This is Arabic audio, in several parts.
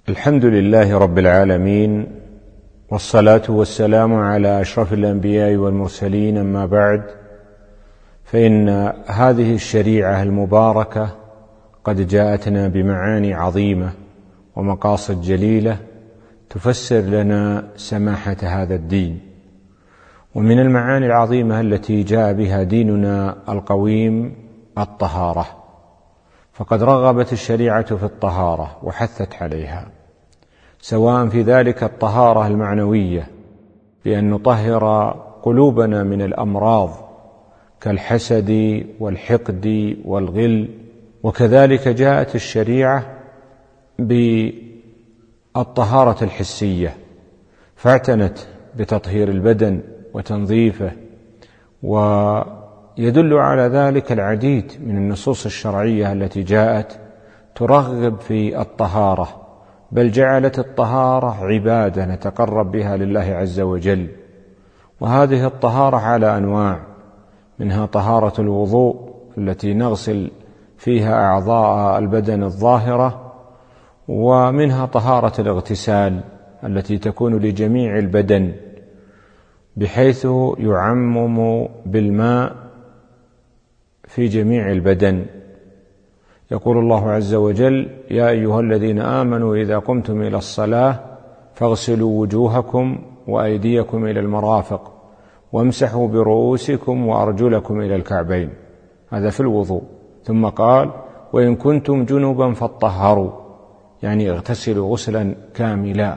الحمد لله رب العالمين، والصلاة والسلام على أشرف الأنبياء والمرسلين، أما بعد، فإن هذه الشريعة المباركة قد جاءتنا بمعاني عظيمة ومقاصد جليلة تفسر لنا سماحة هذا الدين. ومن المعاني العظيمة التي جاء بها ديننا القويم الطهارة، فقد رغبت الشريعة في الطهارة وحثت عليها، سواء في ذلك الطهارة المعنوية بأن نطهر قلوبنا من الأمراض كالحسد والحقد والغل، وكذلك جاءت الشريعة بالطهارة الحسية فاعتنت بتطهير البدن وتنظيفه، ويدل على ذلك العديد من النصوص الشرعية التي جاءت ترغب في الطهارة، بل جعلت الطهارة عبادة نتقرب بها لله عز وجل. وهذه الطهارة على أنواع، منها طهارة الوضوء التي نغسل فيها أعضاء البدن الظاهرة، ومنها طهارة الاغتسال التي تكون لجميع البدن بحيث يعمم بالماء في جميع البدن. يقول الله عز وجل: يا أيها الذين آمنوا إذا قمتم إلى الصلاة فاغسلوا وجوهكم وأيديكم إلى المرافق وامسحوا برؤوسكم وأرجلكم إلى الكعبين. هذا في الوضوء. ثم قال: وإن كنتم جنبا فاطهروا، يعني اغتسلوا غسلا كاملا.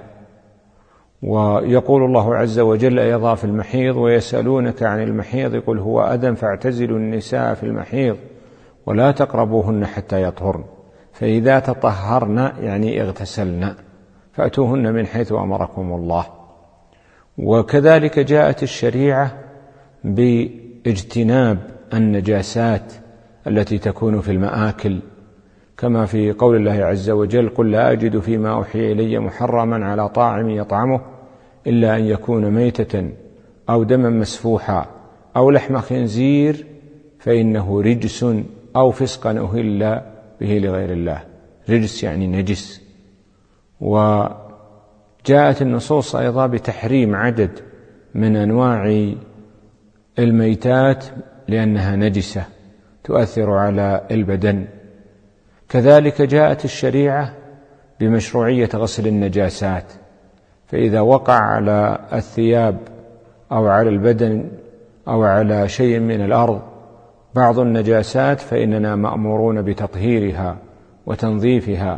ويقول الله عز وجل أيضا في المحيض: ويسألونك عن المحيض قل هو أذى فاعتزلوا النساء في المحيض ولا تقربوهن حتى يطهرن، فإذا تطهرن يعني اغتسلن فأتوهن من حيث أمركم الله. وكذلك جاءت الشريعة باجتناب النجاسات التي تكون في المآكل، كما في قول الله عز وجل: قل لا أجد فيما أوحي إلي محرما على طاعم يطعمه إلا أن يكون ميتة أو دما مسفوحا أو لحم خنزير فإنه رجس أو فسقا أهل به لغير الله. رجس يعني نجس. وجاءت النصوص أيضا بتحريم عدد من أنواع الميتات لأنها نجسة تؤثر على البدن. كذلك جاءت الشريعة بمشروعية غسل النجاسات، فإذا وقع على الثياب أو على البدن أو على شيء من الأرض بعض النجاسات فإننا مأمورون بتطهيرها وتنظيفها.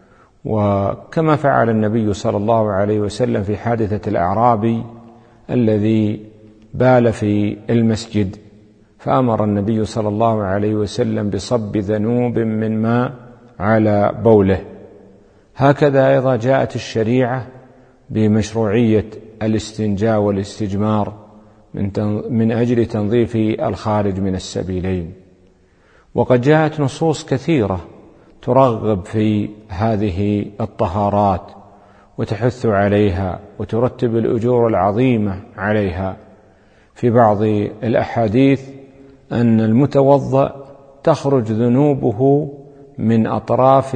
وكما فعل النبي صلى الله عليه وسلم في حادثة الأعرابي الذي بال في المسجد، فأمر النبي صلى الله عليه وسلم بصب ذنوب من ماء على بوله. هكذا أيضا جاءت الشريعة بمشروعية الاستنجاء والاستجمار من أجل تنظيف الخارج من السبيلين. وقد جاءت نصوص كثيرة ترغب في هذه الطهارات وتحث عليها وترتب الأجور العظيمة عليها. في بعض الأحاديث أن المتوضأ تخرج ذنوبه من أطراف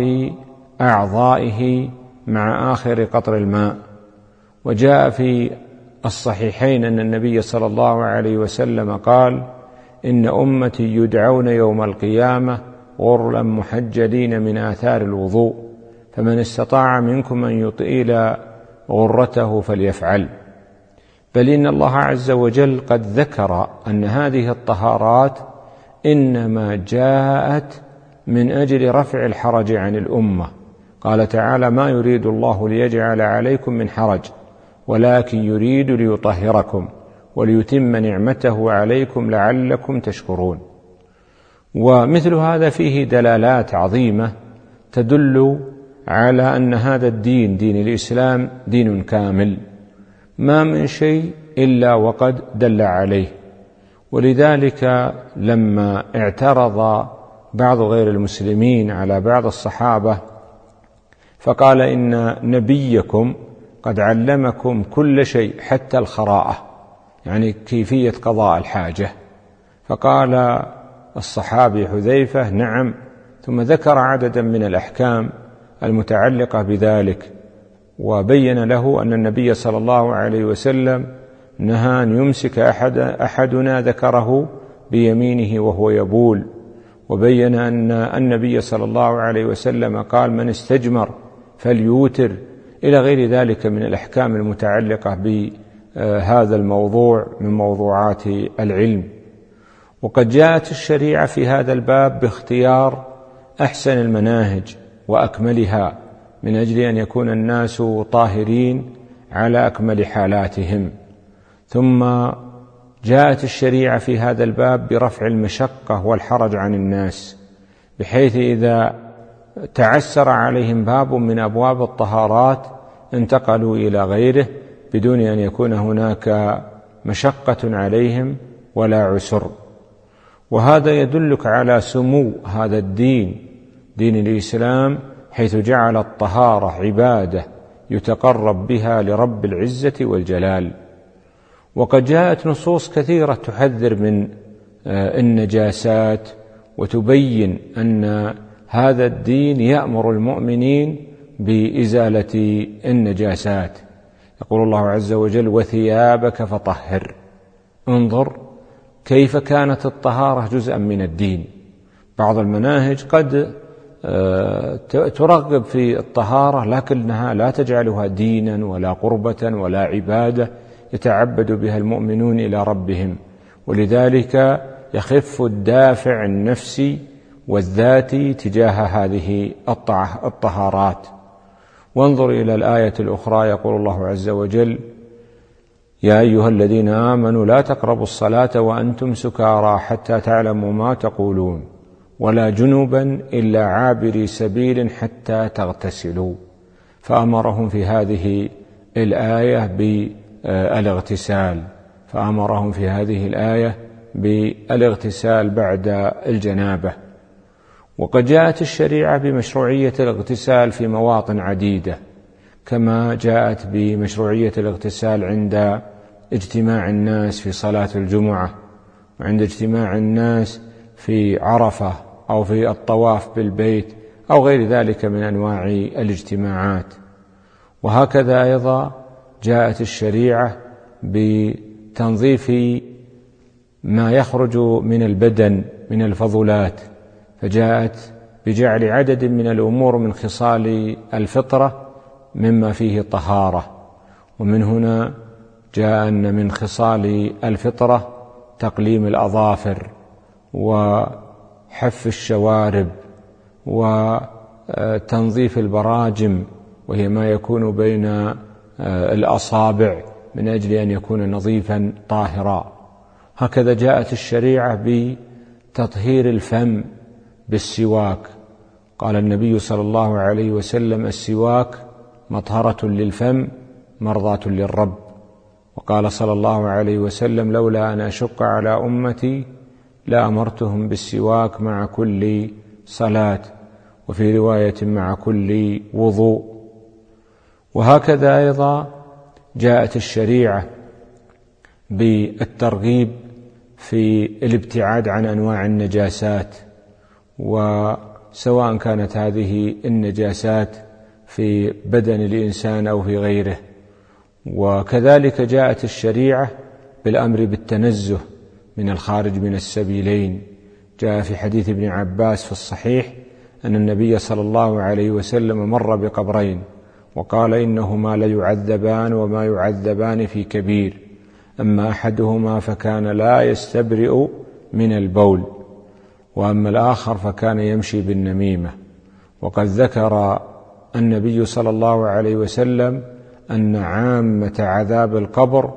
أعضائه مع آخر قطر الماء. وجاء في الصحيحين أن النبي صلى الله عليه وسلم قال: إن أمتي يدعون يوم القيامة غرلا محجلين من آثار الوضوء، فمن استطاع منكم أن يطيل غرته فليفعل. بل إن الله عز وجل قد ذكر أن هذه الطهارات إنما جاءت من أجل رفع الحرج عن الأمة. قال تعالى: ما يريد الله ليجعل عليكم من حرج ولكن يريد ليطهركم وليتم نعمته عليكم لعلكم تشكرون. ومثل هذا فيه دلالات عظيمة تدل على أن هذا الدين، دين الإسلام، دين كامل، ما من شيء إلا وقد دل عليه. ولذلك لما اعترض بعض غير المسلمين على بعض الصحابة فقال: إن نبيكم قد علمكم كل شيء حتى الخراءة، يعني كيفية قضاء الحاجة. فقال الصحابي حذيفة: نعم. ثم ذكر عددا من الأحكام المتعلقة بذلك، وبين له أن النبي صلى الله عليه وسلم نهى أن يمسك أحدنا ذكره بيمينه وهو يبول، وبين أن النبي صلى الله عليه وسلم قال: من استجمر فليوتر، إلى غير ذلك من الأحكام المتعلقة بهذا الموضوع من موضوعات العلم. وقد جاءت الشريعة في هذا الباب باختيار أحسن المناهج وأكملها من أجل أن يكون الناس طاهرين على أكمل حالاتهم. ثم جاءت الشريعة في هذا الباب برفع المشقة والحرج عن الناس، بحيث إذا تعسر عليهم باب من أبواب الطهارات انتقلوا إلى غيره بدون أن يكون هناك مشقة عليهم ولا عسر. وهذا يدلك على سمو هذا الدين، دين الإسلام، حيث جعل الطهارة عبادة يتقرب بها لرب العزة والجلال. وقد جاءت نصوص كثيرة تحذر من النجاسات وتبين أن هذا الدين يأمر المؤمنين بإزالة النجاسات. يقول الله عز وجل: وثيابك فطهر. انظر كيف كانت الطهارة جزءا من الدين. بعض المناهج قد ترغب في الطهارة لكنها لا تجعلها دينا ولا قربة ولا عبادة يتعبد بها المؤمنون إلى ربهم، ولذلك يخف الدافع النفسي والذاتي تجاه هذه الطهارات. وانظر إلى الآية الأخرى، يقول الله عز وجل: يا أيها الذين آمنوا لا تقربوا الصلاة وأنتم سكارى حتى تعلموا ما تقولون ولا جنبا إلا عابري سبيل حتى تغتسلوا. فأمرهم في هذه الآية بالاغتسال بعد الجنابة. وقد جاءت الشريعة بمشروعية الاغتسال في مواطن عديدة، كما جاءت بمشروعية الاغتسال عند اجتماع الناس في صلاة الجمعة، وعند اجتماع الناس في عرفة، أو في الطواف بالبيت، أو غير ذلك من أنواع الاجتماعات. وهكذا أيضا جاءت الشريعة بتنظيف ما يخرج من البدن من الفضلات، فجاءت بجعل عدد من الأمور من خصال الفطرة مما فيه طهارة. ومن هنا جاء أن من خصال الفطرة تقليم الأظافر وحف الشوارب وتنظيف البراجم، وهي ما يكون بين الأصابع من أجل أن يكون نظيفا طاهرا. هكذا جاءت الشريعة بتطهير الفم بالسواك. قال النبي صلى الله عليه وسلم: السواك مطهرة للفم مرضاة للرب. وقال صلى الله عليه وسلم: لولا أن أشق على أمتي لأمرتهم بالسواك مع كل صلاة، وفي رواية مع كل وضوء. وهكذا أيضا جاءت الشريعة بالترغيب في الابتعاد عن أنواع النجاسات، وسواء كانت هذه النجاسات في بدن الإنسان أو في غيره. وكذلك جاءت الشريعة بالأمر بالتنزه من الخارج من السبيلين. جاء في حديث ابن عباس في الصحيح أن النبي صلى الله عليه وسلم مر بقبرين وقال: إنهما ليعذبان وما يعذبان في كبير، أما أحدهما فكان لا يستبرئ من البول، وأما الآخر فكان يمشي بالنميمة. وقد ذكر النبي صلى الله عليه وسلم أن عامة عذاب القبر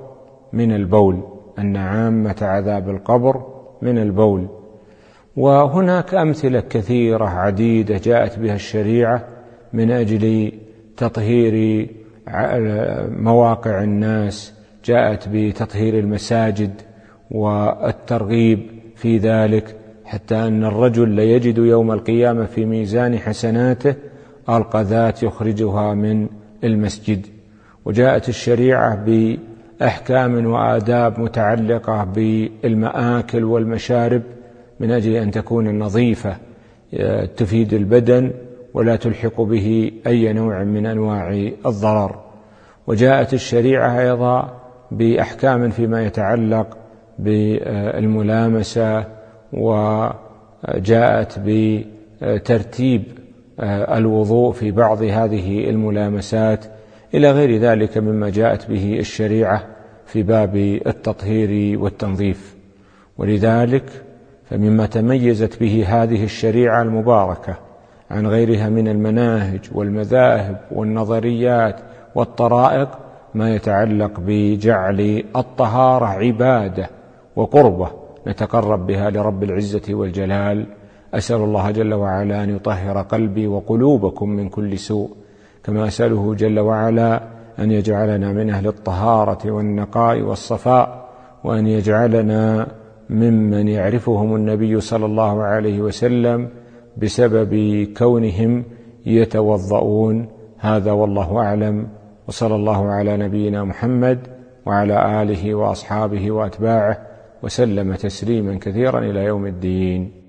من البول، وهناك أمثلة كثيرة عديدة جاءت بها الشريعة من أجل تطهير مواقع الناس. جاءت بتطهير المساجد والترغيب في ذلك، حتى أن الرجل ليجد يوم القيامة في ميزان حسناته القذاة يخرجها من المسجد. وجاءت الشريعة بأحكام وآداب متعلقة بالمآكل والمشارب من أجل أن تكون نظيفة تفيد البدن ولا تلحق به أي نوع من أنواع الضرر. وجاءت الشريعة أيضا بأحكام فيما يتعلق بالملامسة، وجاءت بترتيب الوضوء في بعض هذه الملامسات إلى غير ذلك مما جاءت به الشريعة في باب التطهير والتنظيف. ولذلك فمما تميزت به هذه الشريعة المباركة عن غيرها من المناهج والمذاهب والنظريات والطرائق ما يتعلق بجعل الطهارة عبادة وقربة نتقرب بها لرب العزة والجلال. أسأل الله جل وعلا أن يطهر قلبي وقلوبكم من كل سوء، كما أسأله جل وعلا أن يجعلنا من أهل الطهارة والنقاء والصفاء، وأن يجعلنا ممن يعرفهم النبي صلى الله عليه وسلم بسبب كونهم يتوضؤون. هذا والله أعلم، وصلى الله على نبينا محمد وعلى آله وأصحابه وأتباعه وسلم تسليما كثيرا إلى يوم الدين.